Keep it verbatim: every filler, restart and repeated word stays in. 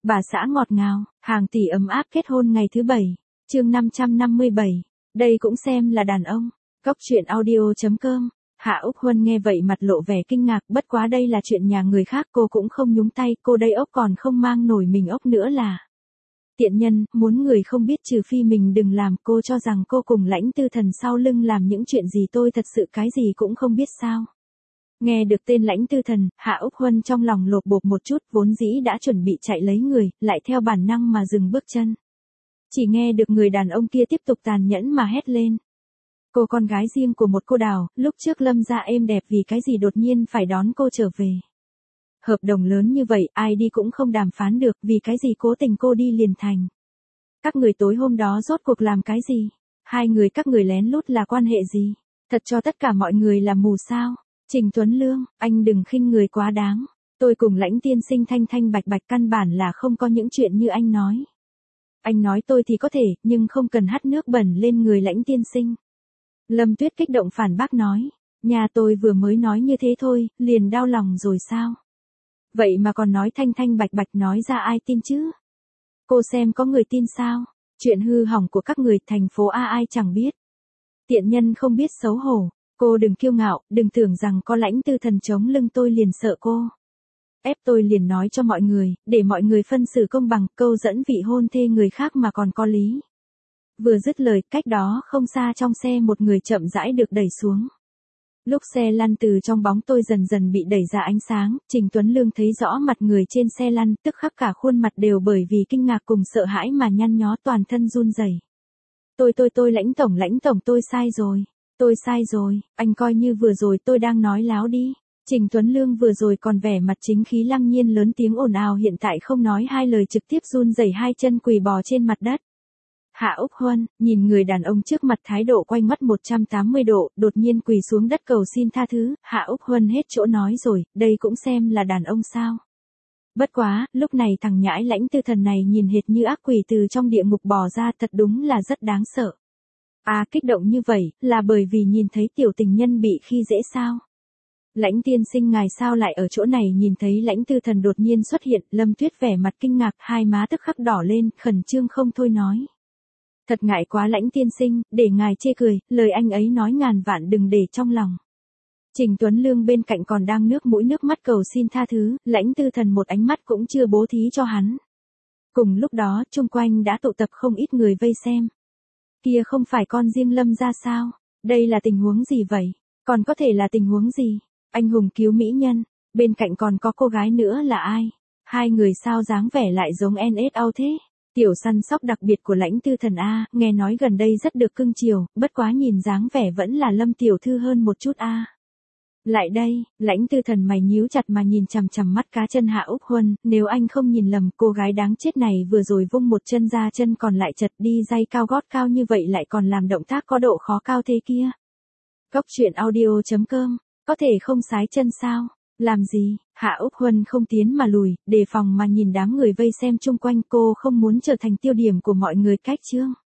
Bà xã ngọt ngào, hàng tỷ ấm áp kết hôn ngày thứ bảy. Chương năm trăm năm mươi bảy. Đây cũng xem là đàn ông. Cốc truyện audio chấm com. Hạ Úc Huân nghe vậy mặt lộ vẻ kinh ngạc, bất quá đây là chuyện nhà người khác cô cũng không nhúng tay, cô đây ốc còn không mang nổi mình ốc nữa là. Tiện nhân, muốn người không biết trừ phi mình đừng làm, cô cho rằng cô cùng Lãnh Tư Thần sau lưng làm những chuyện gì, tôi thật sự cái gì cũng không biết sao. Nghe được tên Lãnh Tư Thần, Hạ Úc Huân trong lòng lột bột một chút, vốn dĩ đã chuẩn bị chạy lấy người, lại theo bản năng mà dừng bước chân. Chỉ nghe được người đàn ông kia tiếp tục tàn nhẫn mà hét lên. Cô con gái riêng của một cô đào, lúc trước Lâm gia êm đẹp vì cái gì đột nhiên phải đón cô trở về. Hợp đồng lớn như vậy, ai đi cũng không đàm phán được, vì cái gì cố tình cô đi liền thành. Các người tối hôm đó rốt cuộc làm cái gì? Hai người các người lén lút là quan hệ gì? Thật cho tất cả mọi người là mù sao? Trình Tuấn Lương, anh đừng khinh người quá đáng. Tôi cùng Lãnh tiên sinh thanh thanh bạch bạch, căn bản là không có những chuyện như anh nói. Anh nói tôi thì có thể, nhưng không cần hắt nước bẩn lên người Lãnh tiên sinh. Lâm Tuyết kích động phản bác nói. Nhà tôi vừa mới nói như thế thôi, liền đau lòng rồi sao? Vậy mà còn nói thanh thanh bạch bạch, nói ra ai tin chứ? Cô xem có người tin sao? Chuyện hư hỏng của các người thành phố A ai chẳng biết. Tiện nhân không biết xấu hổ. Cô đừng kiêu ngạo, đừng tưởng rằng có Lãnh Tư Thần chống lưng tôi liền sợ cô. Ép tôi liền nói cho mọi người, để mọi người phân xử công bằng, câu dẫn vị hôn thê người khác mà còn có lý. Vừa dứt lời, cách đó không xa trong xe một người chậm rãi được đẩy xuống. Lúc xe lăn từ trong bóng tôi dần dần bị đẩy ra ánh sáng, Trình Tuấn Lương thấy rõ mặt người trên xe lăn, tức khắc cả khuôn mặt đều bởi vì kinh ngạc cùng sợ hãi mà nhăn nhó, toàn thân run rẩy. Tôi tôi tôi Lãnh tổng Lãnh tổng tôi sai rồi. Tôi sai rồi, anh coi như vừa rồi tôi đang nói láo đi. Trình Tuấn Lương vừa rồi còn vẻ mặt chính khí lăng nhiên lớn tiếng ồn ào, hiện tại không nói hai lời trực tiếp run rẩy hai chân quỳ bò trên mặt đất. Hạ Úc Huân, nhìn người đàn ông trước mặt thái độ quay mất một trăm tám mươi độ, đột nhiên quỳ xuống đất cầu xin tha thứ, Hạ Úc Huân hết chỗ nói rồi, đây cũng xem là đàn ông sao. Bất quá, lúc này thằng nhãi Lãnh Tư Thần này nhìn hệt như ác quỷ từ trong địa ngục bò ra, thật đúng là rất đáng sợ. À, kích động như vậy, là bởi vì nhìn thấy tiểu tình nhân bị khi dễ sao? Lãnh tiên sinh ngài sao lại ở chỗ này? Nhìn thấy Lãnh Tư Thần đột nhiên xuất hiện, Lâm Tuyết vẻ mặt kinh ngạc, hai má tức khắc đỏ lên, khẩn trương không thôi nói. Thật ngại quá Lãnh tiên sinh, để ngài chê cười, lời anh ấy nói ngàn vạn đừng để trong lòng. Trình Tuấn Lương bên cạnh còn đang nước mũi nước mắt cầu xin tha thứ, Lãnh Tư Thần một ánh mắt cũng chưa bố thí cho hắn. Cùng lúc đó, chung quanh đã tụ tập không ít người vây xem. Kia không phải con riêng Lâm gia sao? Đây là tình huống gì vậy? Còn có thể là tình huống gì? Anh hùng cứu mỹ nhân, bên cạnh còn có cô gái nữa là ai? Hai người sao dáng vẻ lại giống en ét o thế? Tiểu săn sóc đặc biệt của Lãnh Tư Thần a, nghe nói gần đây rất được cưng chiều, bất quá nhìn dáng vẻ vẫn là Lâm tiểu thư hơn một chút a. Lại đây, Lãnh Tư Thần mày nhíu chặt mà nhìn chằm chằm mắt cá chân Hạ Úc Huân, nếu anh không nhìn lầm, cô gái đáng chết này vừa rồi vung một chân ra, chân còn lại chật, đi giày cao gót cao như vậy lại còn làm động tác có độ khó cao thế kia. Cốc truyện audio chấm com, có thể không sái chân sao? Làm gì? Hạ Úc Huân không tiến mà lùi, đề phòng mà nhìn đám người vây xem chung quanh, cô không muốn trở thành tiêu điểm của mọi người. Cách chương